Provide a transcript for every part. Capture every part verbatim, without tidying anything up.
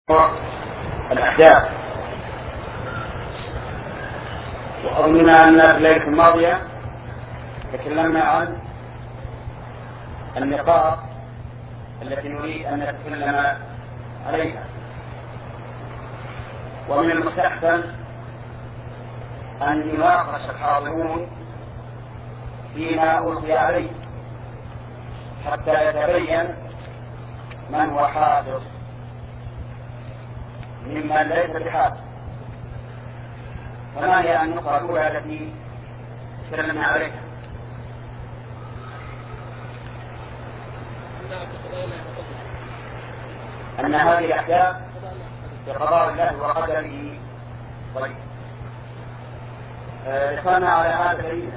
الأحداث. وأظننا أن في الليلة الماضية تكلمنا عن النقاط التي نريد أن نتكلم عليها، ومن المستحسن أن يناقش الحاضرون فيما ألقي عليه حتى يتبين من هو حاضر مما ليس بحاضر. وما هي النقطة الأولى التي تكلمنا عليها؟ أن هذه الأحداث بقضاء الله وقدره. طيب، ذكرنا على هذا دليلا.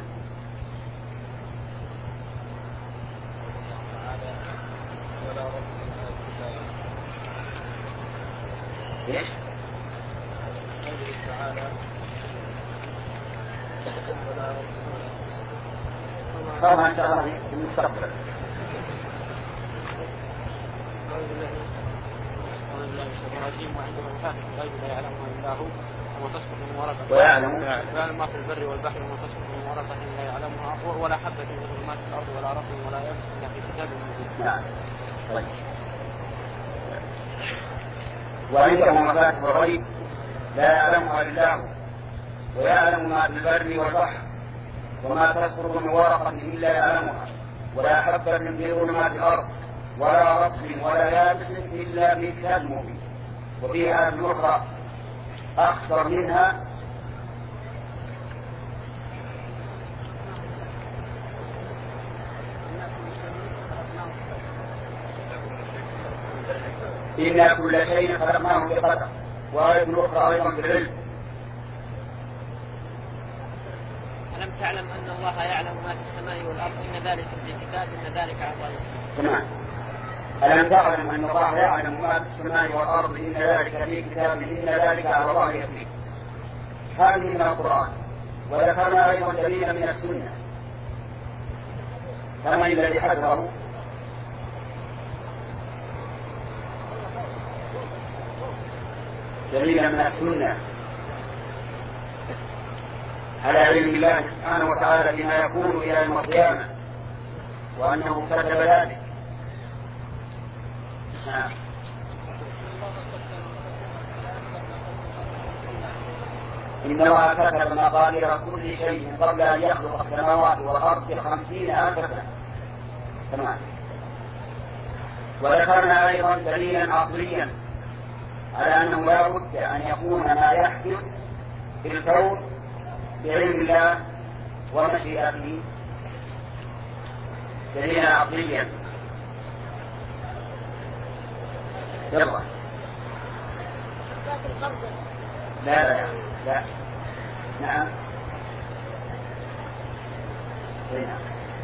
ايش؟ طبعا ان شاء الله في المستقبل. وعنده مفاتيح الغيب لا يعلمها الا هو وما تسقط من ورقه ويعلم ما في البر والبحر وما تسقط من ورقه لا يعلمها ولا حبة في ظلمات الارض ولا رطب ولا يابس الا في كتاب مبين. نعم. طيب. وعنده مفاتيح الغيب لا يعلمها الا هو ويعلم ما في البر والبحر وما تسقط من ورقة الا يعلمها ولا حبة في ظلمات الارض ولا رطب ولا يابس الا في كتاب مبين. وفي آية أخرى أخطر منها إن كل شيء خلقناه بقدر. وآية أخرى أيضا في العلم ألم تعلم أن الله يعلم ما في السماء والأرض إن ذلك في كتاب إن ذلك على الله يسير. تمام. ألم تعلم أن الله يعلم ما في السماء والأرض إن ذلك في كتاب إن ذلك على الله يسير. هذه من القرآن. وذكرنا أيضا دليلا من السنة. فمن الذي حذره؟ دليلا من السنة على علم الله سبحانه وتعالى بما يكون إلى يوم القيامة وأنه كتب ذلك. نعم. إن الله كتب مقادير كل شيء قبل أن يخلق السماوات والأرض بخمسين ألف سنة. تمام. وذكرنا أيضا دليلا عقليا على أنه لا بد أن يكون ما يحدث في الكون بعلم الله ومشيئته. دليلا عقليا. يلا. لا لا لا. نعم. هنا.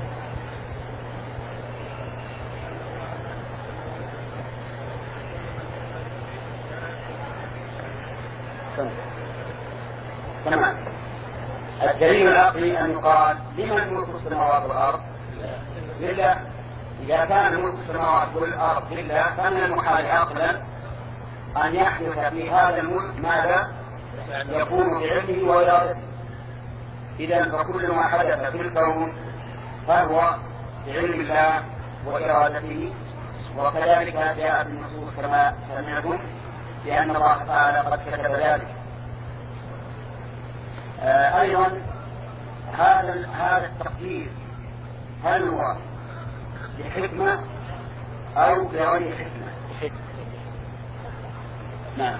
تمام. الدليل العقلي أن يقال لمن ملك السماوات والأرض؟ لله. إذا كان ملك السماوات والأرض لله فمن المحال عقلا أن يحدث في هذا الملك ماذا يكون بعلمه وإرادته. إذا فكل ما حدث في الكون فهو بعلم الله وإرادته. وكذلك جاء بالنصوص كما سمعتم لأن الله تعالى قد كتب ذلك. آه أيضا هذا هذا التقدير هل هو بحكمة أو بغير حكمة؟ نعم.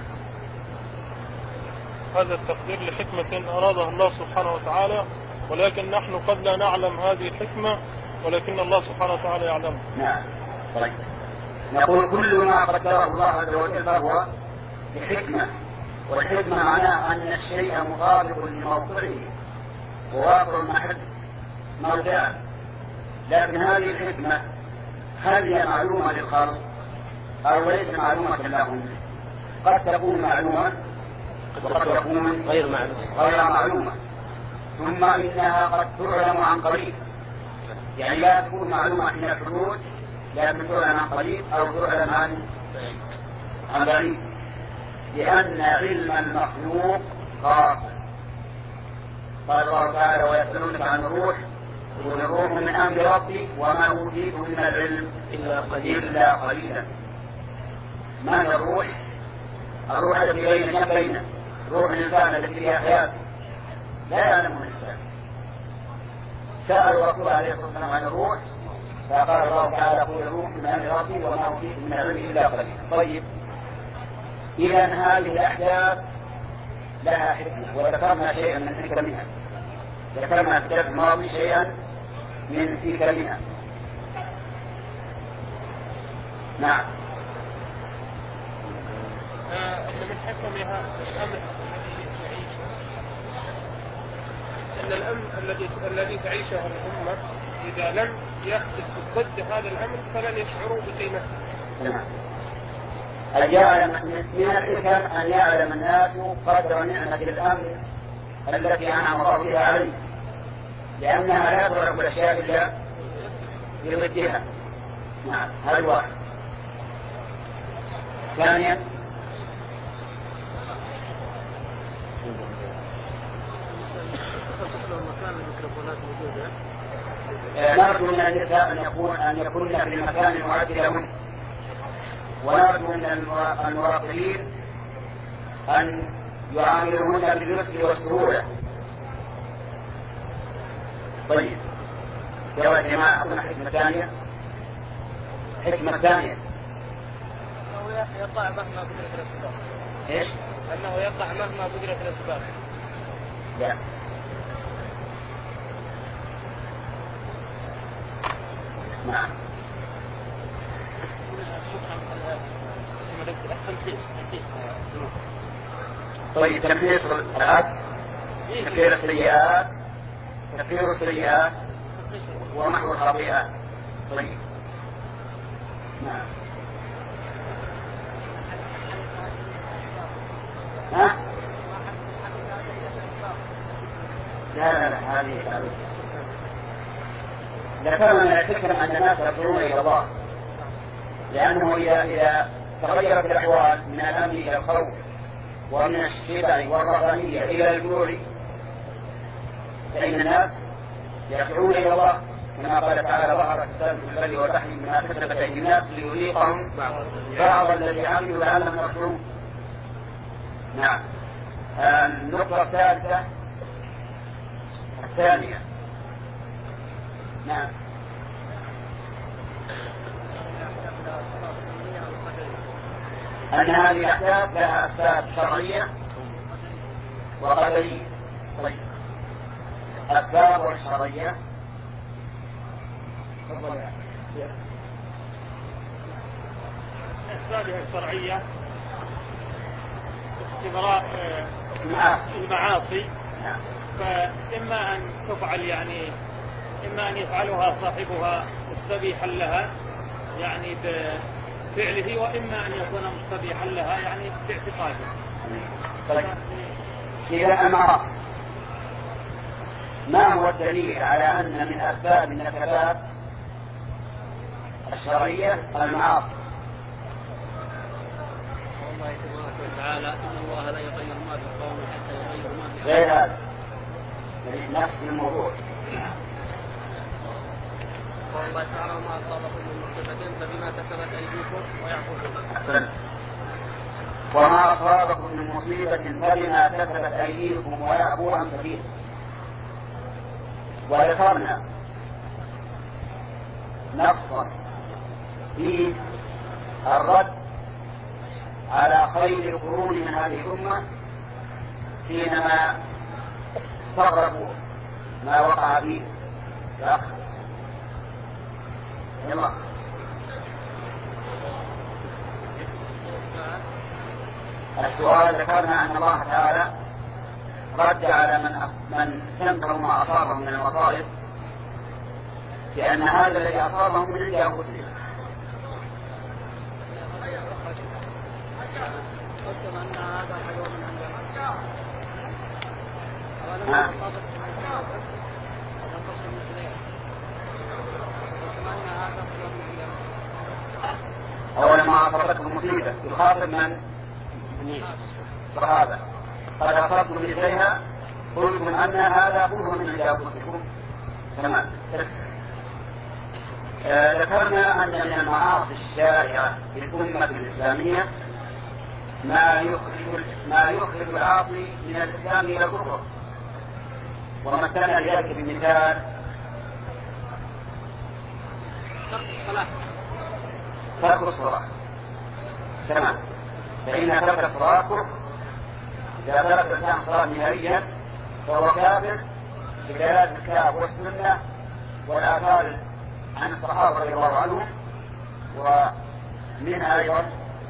هذا التقدير لحكمة أرادها الله سبحانه وتعالى، ولكن نحن قد لا نعلم هذه الحكمة ولكن الله سبحانه وتعالى يعلم. نعم. طيب. نقول كل ما قدره الله عز وجل فهو بحكمة. والحكمة معناه أن الشيء مطابق لموقعه وواقع محل موضعه. لكن هذه الحكمة هل هي معلومة للخلق أو ليس معلومة لهم؟ قد تكون معلومة وقد تكون غير معلومة. غير معلومة. ثم إنها قد تعلم عن قريب، يعني لا تكون معلومة من الحدود لكن تعلم عن قريب أو تعلم عن عن بعيد. لأن علم المخلوق خاص. قال الله تعالى ويسألونك عن الروح قل الروح من أمر ربي وما أوتيت من العلم إلا قليلا قليلا. ما هي الروح؟ الروح التي بين جنبينا، روح الإنسان التي فيها حياة لا يعلمه الإنسان. سأل الرسول عليه الصلاة والسلام عن الروح فقال الله تعالى قل الروح من أمر ربي وما أوتيت من العلم إلا قليلا. طيب، إذا هذه الأحداث لها حكمة، وذكرنا شيئا من حكمها، ذكرنا في الدرس الماضي شيئا من حكمها. نعم. آه من حكمها الأمر أن الأمر الذي الذي تعيشه الأمة إذا لم يحدث ضد هذا الأمر فلن يشعروا بقيمته. نعم. من الحكم أن يعلم الناس قدر نعمة الأمر التي أنعم الله بها عليه، لأنها لا تدرك الأشياء إلا بضدها. نعم، هذا واحد. ثانيا نرجو من النساء أن يكون أن يكون في المكان المعد لهن، ونرجو من المراقبين أن يعاملوهن باليسر والسهولة. طيب يا جماعة، أقول حكمة ثانية. حكمة ثانية أنه يقع مهما بذلك الأسباب. إيش؟ أنه يقع مهما بذلك الأسباب. لا. نعم. طيب، تمحيص الآت، تكفير السيئات، تكفير السيئات ومحو الخطيئات. طيب. نعم. ها؟ لا لا لا، هذه هذه ذكرنا من الفكرة أن الناس يرجعون إلى الله، لأنه إذا إذا تغيرت الأحوال من الأمن إلى الخوف ومن الشبع والرغبانية إلى الجوع فإن الناس يرجعون إلى الله، كما قال تعالى ظهر فساد في البر والبحر بما كسبت أيدي الناس ليذيقهم بعض الذي عملوا لعلهم يرجعون. نعم. النقطة الثالثة الثانية. نعم. أن هذه الأحداث لها أسباب شرعية وقدرية. طيب، أسباب الشرعية أسبابها الشرعية استمرار المعاصي، فإما أن تفعل يعني إما أن يفعلها صاحبها مستبيحا لها يعني بفعله، وإما أن يكون مستبيحا لها يعني باعتقاده. طيب، إذا المعاصي ما هو الدليل على أن من أسباب النكبات الشرعية المعاصي؟ الله تبارك وتعالى إن الله لا يغير ما بقوم حتى يغير ما بأنفسهم. غير هذا نفس الموضوع. قال الله تعالى وما أصابكم من مصيبة فبما كسبت أيديكم ويعفو عن كثير. وما أصابكم من مصيبة فبما كسبت أيديكم ويعفو عن كثير. وذكرنا نصا في الرد على خير القرون من هذه الأمة حينما استغربوا ما وقع فيه فأخذ. يلا. السؤال ذكرنا أن الله تعالى رد على من من استنكروا ما أصابهم من المصائب لأن هذا الذي أصابهم من عند أنفسهم. أولا ما أصابتكم مصيبة يخاطب من صحابة قد أخذتم مثلها قلتم أن هذا كله من أنفسكم. تمام. آه ذكرنا أن من المعاصي الشائعة في الأمة الإسلامية ما يخرج ما يخرج العاصي من الإسلام إلى الكفر، ومثلنا ذلك بمثال ترك الصلاة. ترك الصلاة. تمام. فإن ترك الصلاة كفر. إذا ترك الإنسان الصلاة نهائيا فهو كافر بدلالة الكتاب والسنة والآثار عن الصحابة رضي الله عنهم. ومنها أيضا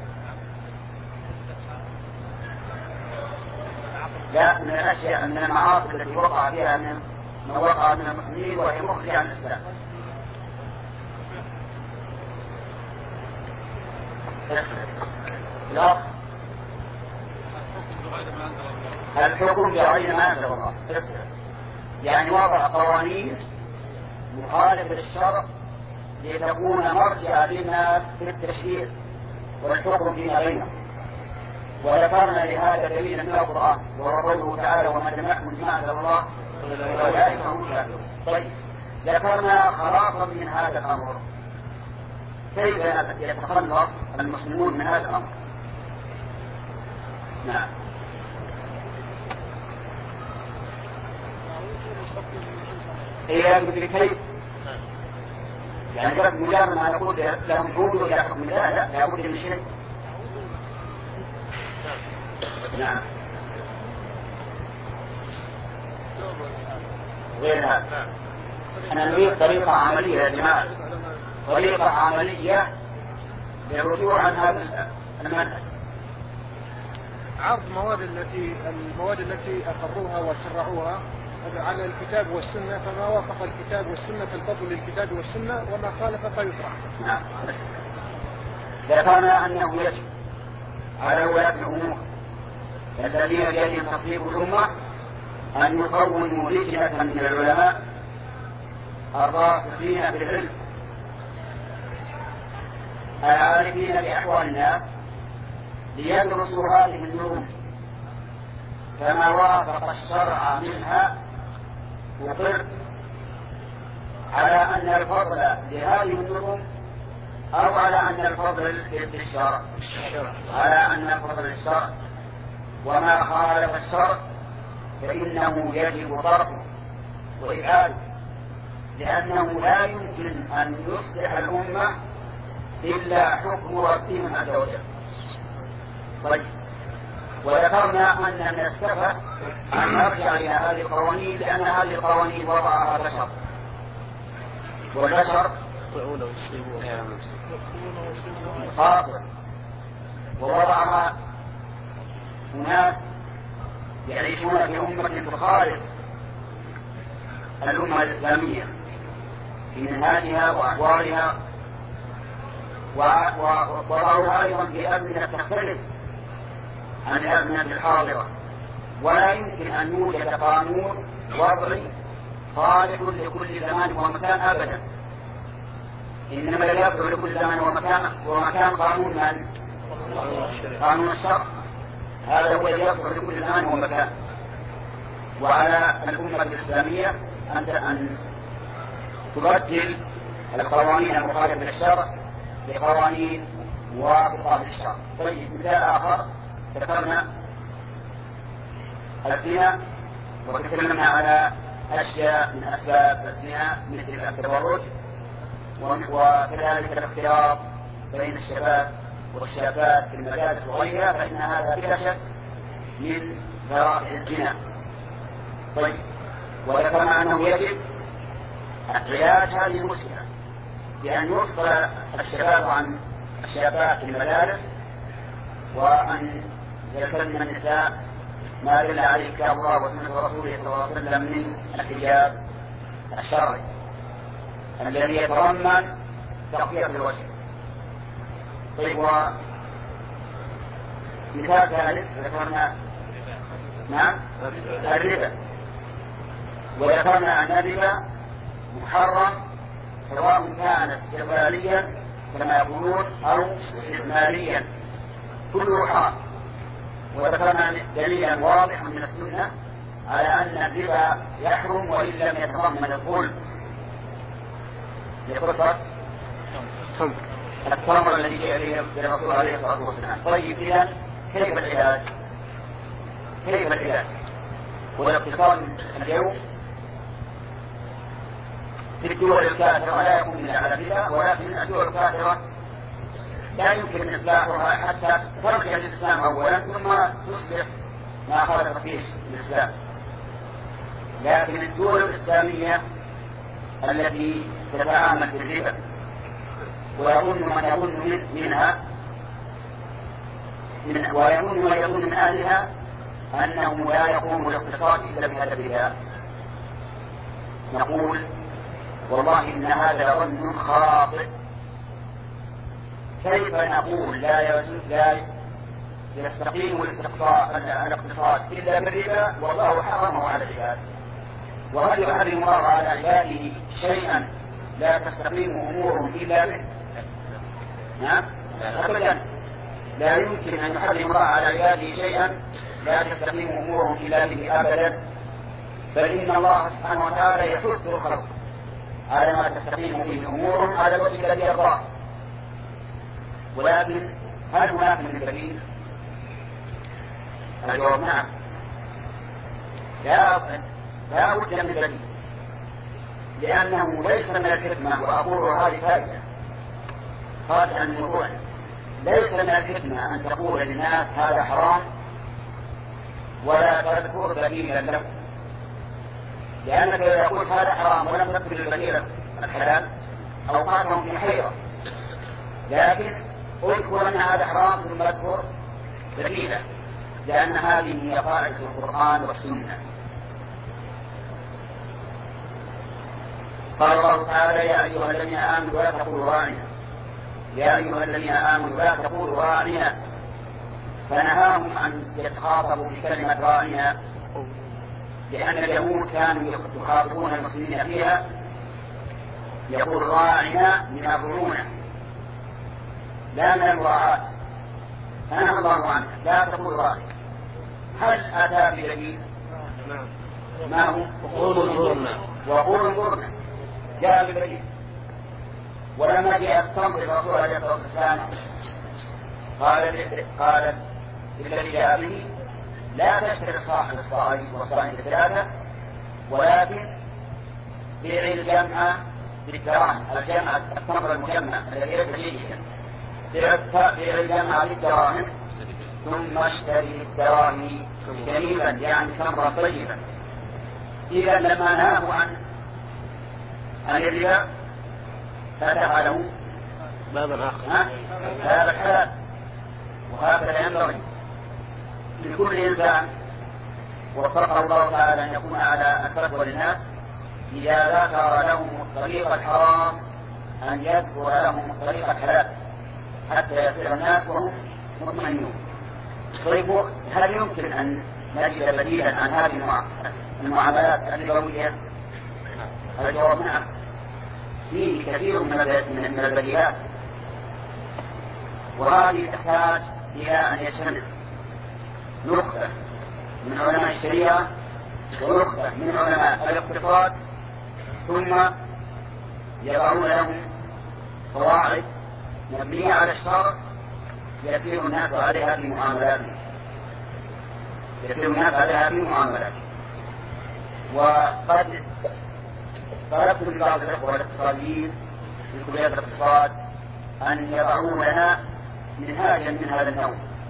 لا من الأشياء من المعاصي التي وقع فيها من ما وقع من المسلمين وهي مخرجة عن الإسلام. لا الحكم بغير ما أنزل الله، يعني وضع قوانين مخالفة للشرع لتكون مرجعا للناس في التشريع والحكم فيما بينهم. وذكرنا لهذا دليلا من القرآن وهو قوله تعالى وما لم يحكم بما أنزل الله فأولئك هم الكافرون. طيب ذكرنا خلاصا من هذا الأمر، كيف يتخلص المسلمون من هذا الأمر؟ نعم. إيه بكيف؟ يعني بس مجرد ما نقول لهم حدود ولا حكم الله، لا لابد من شيء. نعم. غير هذا أنا نريد طريقة عملية يا جماعة، طريقة عملية للرجوع عن هذا المنهج. عرض مواد التي المواد التي أقروها وشرعوها على الكتاب والسنة، فما وافق الكتاب والسنة فالفضل للكتاب والسنة وما خالف فيطرح. نعم. ذكرنا أنه يجب على ولاة الأمور الذين بيدهم تصريف الأمة أن يقوموا لجنة من العلماء الراسخين بالعلم العارفين بأحوال الناس ليدرسوا هذه النظم، فما وافق الشرع منها يقر على أن الفضل لهذه النظم أو على أن الفضل للشرع، على أن الفضل للشرع، وما خالف الشرع فإنه يجب طرحه وإبعاده، لأنه لا يمكن أن يصلح الأمة إلا حكم ربهم عز وجل. طيب وذكرنا أن من السبب أن نرجع إلى هذه القوانين لأن هذه القوانين وضعها بشر، والبشر خاطئ، ووضعها أناس يعيشون في أمة تخالف الأمة الإسلامية في منهاجها وأحوالها، ووضعوها أيضا في أزمنة تختلف عن الأزمنة الحاضرة، ولا يمكن أن يوجد قانون وضعي صالح لكل زمان ومكان أبدا، إنما يصلح لكل زمان ومكان ومكان قانون من؟ قانون الشرع، هذا هو الذي يصلح لكل زمان ومكان. وعلى الأمة الإسلامية أن تبدل القوانين المخالفة للشرع بقوانين موافقة للشرع. طيب مثال آخر ذكرنا الزنا وتكلمنا على أشياء من أسباب الزنا مثل التبرج وكذلك الاختلاط بين الشباب والشابات في المدارس وغيرها، فإن هذا بلا شك من ذرائع الزنا. طيب وذكرنا أنه يجب علاج هذه المشكلة بأن يفصل الشباب عن الشابات في المدارس، وأن يلتزم النساء ما دل عليه كتاب الله وسنة رسوله صلى الله عليه وسلم من الحجاب الشرعي الذي يتضمن تغطية الوجه. طيب ومثال ثالث ذكرنا نعم الربا، وذكرنا أن الربا محرم سواء كان استقلاليا كما يقولون أو استثماريا، كله حرام دليلا واضحا من السنة على أن الربا يحرم وإن لم يتضمن الظلم، لقصة التمر الذي جاء به الرسول عليه الصلاة والسلام. طيب إذا كيف العلاج؟ كيف العلاج؟ والاقتصاد اليوم في الدول الكافرة لا يكون إلا على الربا، ولكن الدول الكافرة لا يمكن إصلاحها حتى ترجع الإسلام أولا ثم تصلح ما خالف فيه الإسلام. لكن الدول الإسلامية التي تتعامل بالربا ويظن من يظن منها من ويظن من يظن من أهلها أنه لا يقوم الاقتصاد إلا بهذا الربا، نقول والله إن هذا ظن خاطئ. كيف نقول لا لا يستقيم الاقتصاد إلا بالربا والله حرمه على العباد؟ وهل يحرم الله على عباده شيئا لا تستقيم أمورهم إلا به؟ نعم أبدا، لا يمكن أن يحرم الله على عباده شيئا لا تستقيم أمورهم إلا به أبدا، بل إن الله سبحانه وتعالى يحث الخلق على ما تستقيم به أمورهم على الوجه الذي يرضاه. ولكن هل هناك من بديل؟ الجواب نعم، لا لا بد من بديل، لأنه ليس من الحكمة، وأقول هذه فائدة خارجة عن الموضوع، ليس من الحكمة أن تقول للناس هذا حرام ولا تذكر بديلا له، لأنك إذا قلت هذا حرام ولم تذكر البديل الحلال أوقاتهم في حيرة، لكن اذكر أن هذا حرام ثم اذكر بديلا، لأن هذه هي قاعدة القرآن والسنة. قال الله تعالى يا أيها الذين آمنوا لا تقولوا راعنا، يا أيها الذين آمنوا لا تقولوا راعنا، فنهاهم أن يتخاطبوا بكلمة راعنا، لأن اليهود كانوا يخاطبون المسلمين فيها يقول راعنا من الرعونة لا من المراعاة، فنهى الله عنه لا تقول راعنا. هل أتى بدليل؟ ما هو؟ وقولوا انظرنا، وقولوا انظرنا جاء بدليل. ولما جاء التمر الرسول عليه الصلاة والسلام قال قال للذي جاء به لا تشتري صاحب الصائم والصائم الثلاثة، ولكن بيع الجمع بالدراهم، الجمع التمر المجمع الذي ليس جيدا، بيع الجمع بالدراهم ثم اشتري بالدراهم جميلا يعني تمرا طيبا. إذا لما نهاه عن عن الربا فتح له بابا آخر، باب الحلال. وهكذا ينبغي لكل إنسان وفقه الله تعالى أن يكون على الفتوى للناس إذا ذكر لهم الطريق الحرام أن يذكر لهم الطريق الحلال حتى يصير الناس وهم مطمئنون. طيب هل يمكن أن نجد بديلا عن هذه المعاملات الربوية؟ الجواب نعم، فيه كثير من البديهات، وهذه تحتاج إلى أن يجتمع نخبة من علماء الشريعة ونخبة من علماء الاقتصاد، ثم يضعون لهم قواعد مبنية على الشرع يسير الناس عليها في معاملاتهم يسير الناس عليها في معاملاتهم. وقد طلبت من بعض الأخوة الاقتصاديين في كلية الاقتصاد أن يضعوا لنا منهاجا من هذا النوع،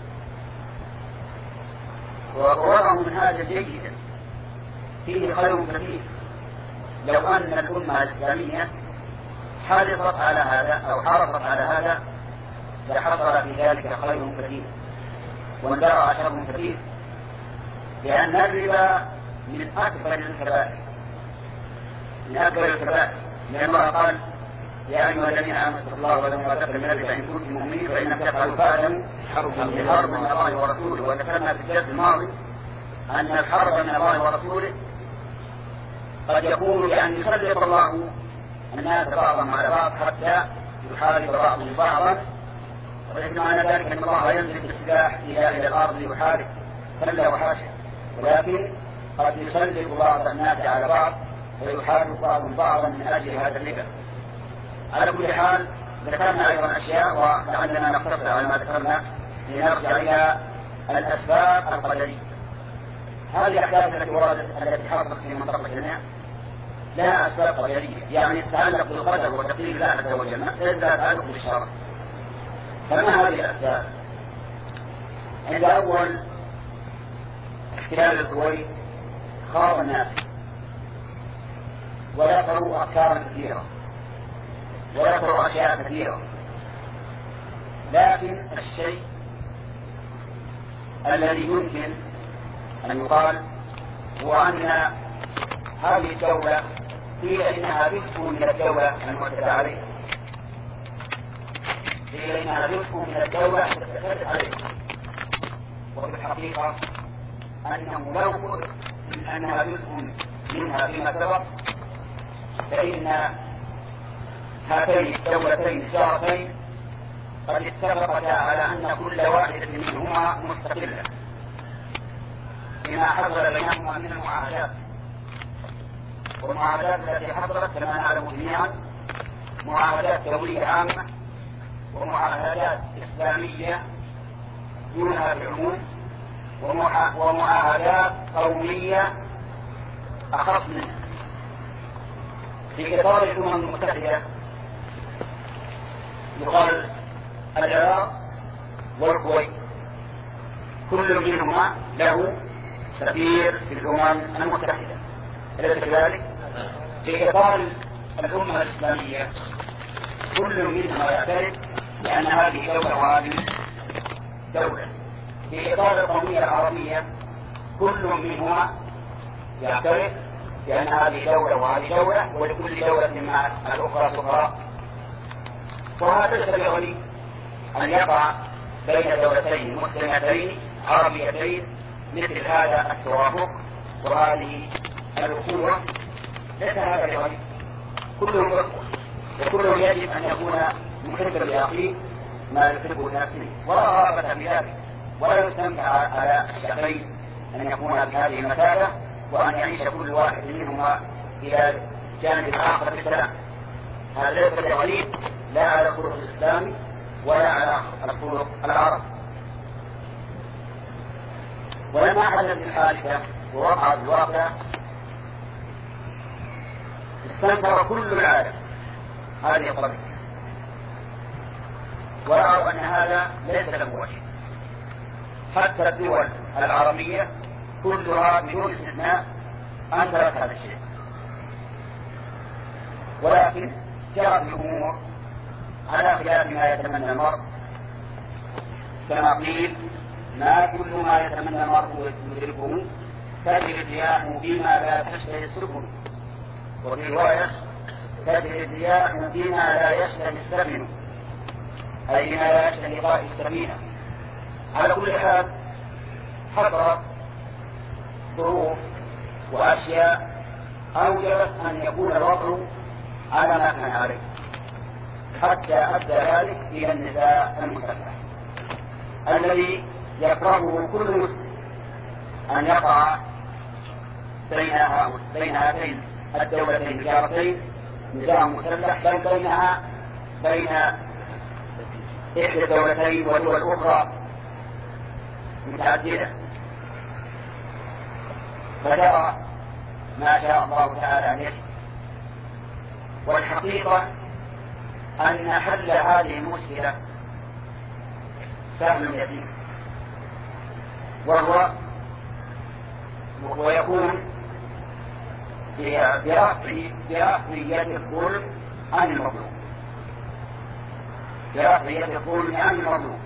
ووضعوا منهاجا جيدا فيه خير كثير. لو أن الأمة الإسلامية حرصت على هذا أو حرصت على هذا لحصل في ذلك خير كثير واندرع شر كثير، لأن الربا من أكبر الكبائر من أكبر الكبائر، لأن الله قال يا أيها الذين آمنوا اتقوا الله وذروا ما بقي من الربا إن كنتم مؤمنين فإن تفعلوا فاعلموا حرب من الله ورسوله. وذكرنا في الدرس الماضي أن الحرب من الله ورسوله قد يكون بأن يسلط الله الناس بعضهم على بعض حتى يحارب بعضهم بعضا، وليس معنى ذلك أن الله ينزل بالسلاح إلى إلى الأرض ليحارب، كلا وحاشا، ولكن قد يسلط بعض الناس على بعض فيحارب بعضهم بعضا من أجل هذا الربا. على كل حال ذكرنا أيضا أشياء ولعلنا نقتصر على ما ذكرنا لنرجع إلى الأسباب القدرية. هذه الأحداث التي وردت التي حصلت في منطقة الجنة لها أسباب قدرية، يعني تتعلق بالقدر وتقدير الله عز وجل، ليس لها تعلق بالشرع. فما هذه الأسباب؟ عند أول احتلال الكويت خاض الناس وذكروا أفكارا كثيرة وذكروا أشياء كثيرة، لكن الشيء الذي يمكن أن يقال هو أن هذه الدولة قيل إنها جزء من الدولة المعتدى عليها، قيل إنها جزء من الدولة المعتدى عليها، وفي الحقيقة أنه لو قلت أنها جزء منها فيما سبق فإن هاتين الدولتين الجارتين قد اتفقتا على أن كل واحدة منهما مستقلة بما حصل بينهما من المعاهدات. والمعاهدات التي حصلت كما نعلم جميعا معاهدات دولية عامة ومعاهدات إسلامية دونها بالعموم ومعاهدات قومية أخص منها. في إطار الأمم المتحدة يقال العراق والكويت كل منهما له سفير في الأمم المتحدة، أليس كذلك؟ في إطار الأمة الإسلامية كل منهما يعترف بأن هذه دولة وهذه دولة. في إطار القومية العربية كل منهما يعترف بأن هذه دولة وهذه دولة ولكل دولة مع الأخرى سفراء. وهذا يستطيع لي أن يقع بين دولتين مسلمتين عربيتين مثل هذا التوافق وهذه الأخوة، ليس هذا لغني، كلهم أخوة وكلهم يجب أن يكون محبا لأخيه ما يحبه لنفسه ولا رغبة في ذلك، ولا يستمتع على الشعبين أن يكون بهذه المثابة وأن يعيش كل واحد منهما إلى جانب الآخر بالسلام. هذا ليس لغني لا على الخلق الإسلامي ولا على الخلق العربي. ولما حدثت الحادثة ووقعت الواقع استنكر كل العالم هذه القضية ورأوا أن هذا ليس له وجه. حتى الدول العربية كلها بدون استثناء أنكرت هذا الشيء، ولكن جرت الأمور على خلاف ما يتمنى المرء، كما قيل ما كل ما يتمنى المرء يدركه تجري الرياح بما لا تشتهي السفن، وفي رواية تجري الرياح بما لا يشتهي السفن، أي بما لا يشتهي قائد السفينة. على كل حال حصلت ظروف وأشياء أوجبت أن يكون الوضع على ما كان عليه، حتى أدى ذلك إلى النزاع المسلح الذي يكرهه كل مسلم أن يقع بين هاتين الدولتين الجارتين نزاع مسلح، بل بينها بين إحدى الدولتين ودول أخرى متعددة، فجرى ما شاء الله تعالى عليه. والحقيقة أن حل هذه المشكلة سهل يسير، وهو ويكون برفع يد الظلم عن المظلوم، برفع يد الظلم عن المظلوم.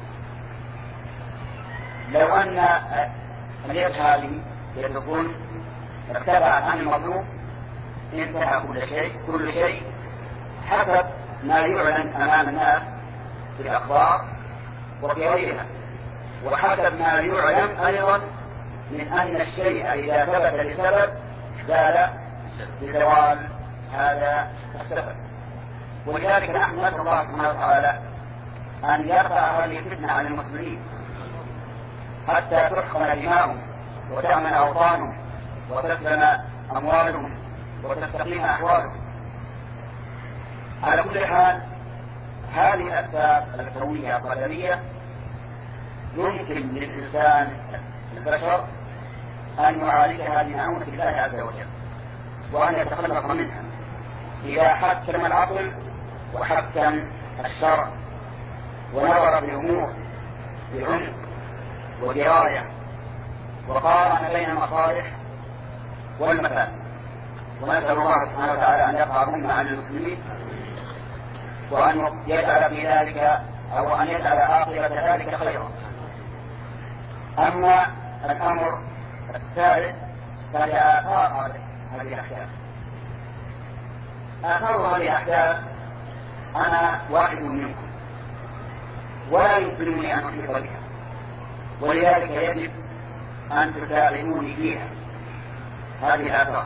لو أن اليد هذه يد الظلم ارتفعت عن المظلوم انتهى كل شيء كل شيء حسب ما يعلن أمام الناس في الأخبار وفي غيرها، وحسب ما يعلم أيضا من أن الشيء إذا ثبت لسبب زال بزوال هذا السبب. ولذلك نحن نسأل الله سبحانه وتعالى أن يرفع هذه الفتنة عن المسلمين، حتى تحقن دماؤهم وتأمن أوطانهم وتسلم أموالهم وتستقيم أحوالهم. على كل حال هذه الأسباب الكونية القدرية يمكن للإنسان البشر أن يعالجها بمعونة الله عز وجل وأن يتخلص منها إذا حكم العقل وحكم الشرع ونظر بالأمور بعمق ودراية وقارن بين المصالح والمفاسد. ونسأل الله سبحانه وتعالى أن يرفع الأمة عن المسلمين وأن يجعل في ذلك أو أن يجعل عاقبة ذلك خيرا. أما الأمر الثالث فهي آثار هذه الأحداث. آثار هذه الأحداث أنا واحد منكم ولا يمكنني أن أحيط بها، ولذلك يجب أن تساعدوني فيها هذه الآثار.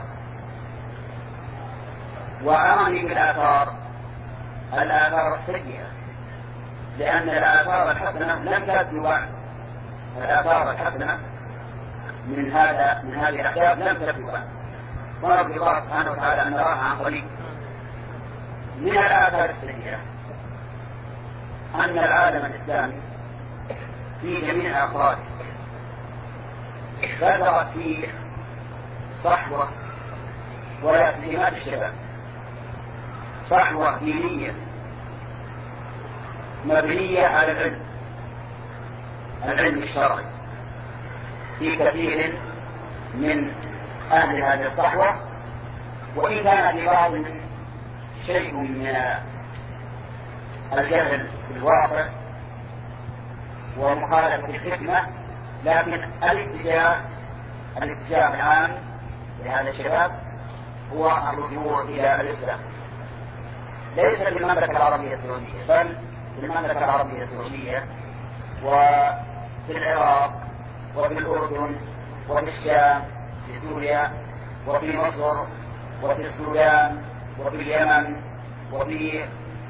وأعني بالآثار الآثار السيئة، لأن الآثار الحسنة لم تأتي بعد. الآثار الحسنة من هذا من هذه الأحداث لم تأتي بعد، ونرجو الله سبحانه وتعالى أن نراها عن قريب. من الآثار السيئة أن العالم الإسلامي في جميع أفراده بدأت فيه صحوة ولا تنميات الشباب، صحوة دينية مبنية على العلم العلم الشرعي في كثير من أهل هذه الصحوة، وإن كان في بعض شيء من الجهل في الواقع ومخالفة الحكمة، لكن الاتجاه الاتجاه العام لهذا الشباب هو الرجوع إلى الإسلام، ليس في المملكة العربية السعودية بل في المملكة العربية السعودية وفي العراق وفي الأردن وفي الشام في سوريا وفي مصر وفي السودان وفي اليمن وفي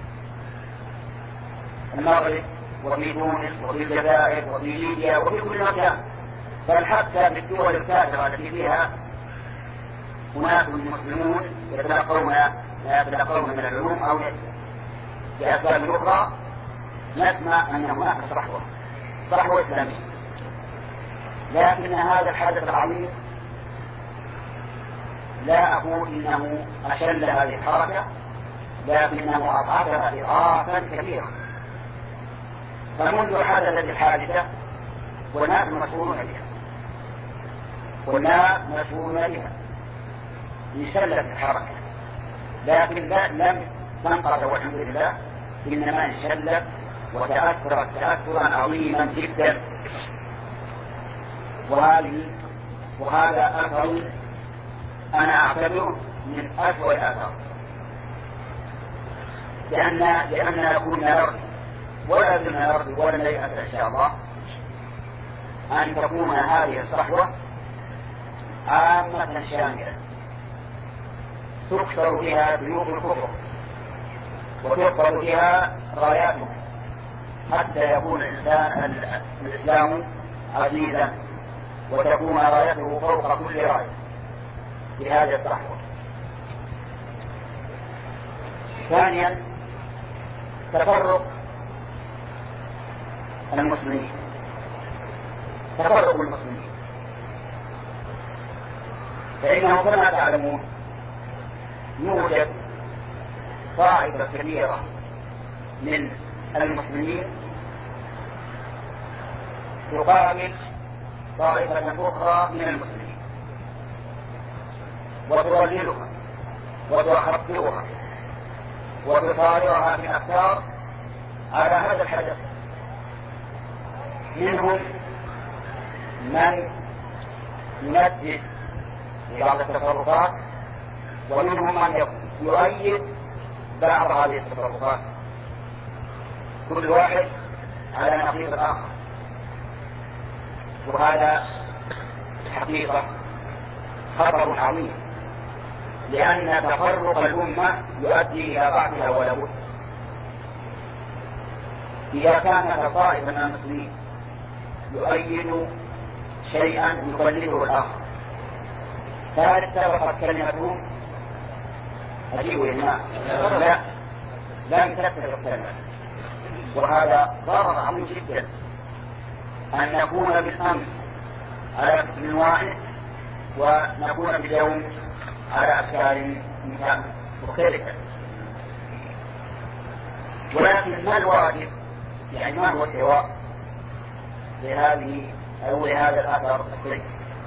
المغرب وفي تونس وفي الجزائر وفي ليبيا وفي كل مكان، بل حتى في الدول الكافرة التي فيها أناس مسلمون يتلقون يتلقون من العلوم أو لأسباب أخرى، نسمع أن هناك صحوة صحوة إسلامية. لكن هذا الحدث العظيم لا أقول إنه أشل هذه الحركة، لكنه أضعفها إضعافا كثيرا. فمنذ حدثت الحادثة والناس مسؤولون بها والناس مسؤولون بها انشلت الحركة، لكن لم تنقض والحمد لله، إنما انشلت وتأثرت تأثرا عظيما جدا. وهذه وهذا أثر أنا أعتبره من أسوأ الآثار، لأن لأننا كنا نرجو ولا زلنا نرجو ولا نيأس إن شاء الله أن تكون هذه الصحوة عامة شاملة تكسر فيها سيوف الكفر وتكسر فيها راياتهم حتى يكون الإنسان الإسلام عزيزا وتكون رايته فوق كل راية في هذه الصحوة. ثانيا تفرق المسلمين تفرق المسلمين فإنه كما تعلمون يوجد طائفة كبيرة من المسلمين تقابل طائفة أخرى من المسلمين وتضللها وتحقرها وتصارعها في الأفكار على هذا الحدث. منهم من يمدد في بعض التصرفات ومنهم من يؤيد بعض هذه التصرفات، كل واحد على نقيض الآخر. وهذا حقيقة خطر عظيم، لأن تفرق الأمة يؤدي إلى ضعفها ولا بد. إذا كانت طائفة من المسلمين يؤيد شيئا يقلده الآخر، فهل سبقت كلمته أجيبوا لنا؟ لا، لم تسبق كلمة. وهذا ضرر عظيم جدا أن نكون بالأمس على فكر واحد ونكون باليوم على أفكار مختلفة. ولكن ما الواجب؟ يعني ما هو الدواء لهذه أو لهذا الأثر السيء؟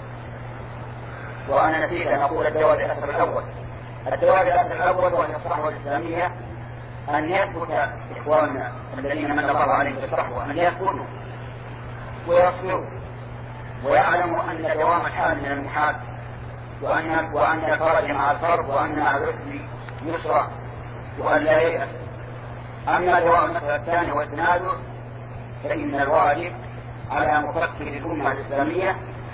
وأنا نسيت أن أقول الدواء للأثر الأول. الدواء للأثر الأول وهي الصحوة الإسلامية، أن يثبت إخواننا الذين من الله عليهم بالصحوة أن يثبتوا ويصبروا ويعلموا أن دوام الحال من المحال، وأن وأن الفرج مع الفرج، وأن مع الرسل يسرى، وأن لا ييأس. أما دوام المسألة الثانية والتنازع فإن الواجب على مفكر الأمة الإسلامية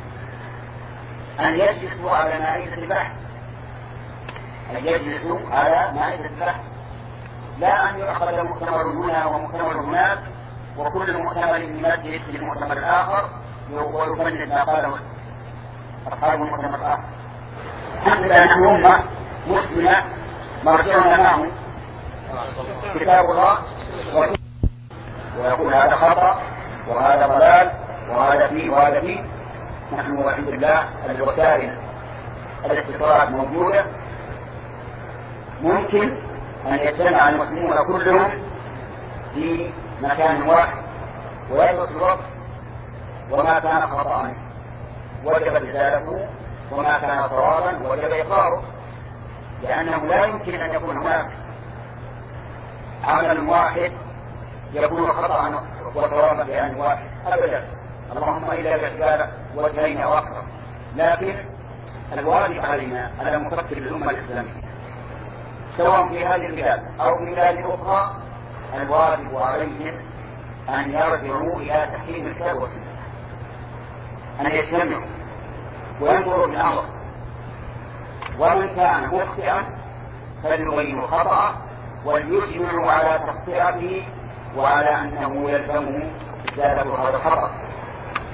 أن يجلسوا على مائدة البحث، أن يجلسوا على مائدة البحث، لا أن يؤخذ مؤتمر هنا ومؤتمر هناك وكل مؤتمر يمدد للمؤتمر الآخر ويفند ما قاله أصحاب المؤتمر الآخر. الحمد لله نحن أمة مسلمة مرجعنا معه كتاب الله، ويقول هذا خطأ وهذا ضلال وهذا فيه وهذا فيه. نحن والحمد لله الوسائل الاتصالات موجودة، ممكن أن يجتمع المسلمون كلهم في مكان واحد ويدرس الوقت، وما كان خطأ وجب رسالته، وما كان صوابا وجب إقراره، لأنه لا يمكن أن يكون هناك عمل واحد يكون خطأ وصوابا بآن واحد أبدا، اللهم إلا برسالة وجهين أو أكثر. لكن الواجب علينا على مفكر الأمة الإسلامية سواء في هذه البلاد أو في بلاد أخرى، الواجب عليهم أن يرجعوا إلى تحكيم الكتاب والسنة، أن يجتمعوا وينظروا بالأمر، ومن كان مخطئا فليبين خطأه وليجمعوا على تخطئته وعلى أنه يلزمه إزالة هذا الخطأ.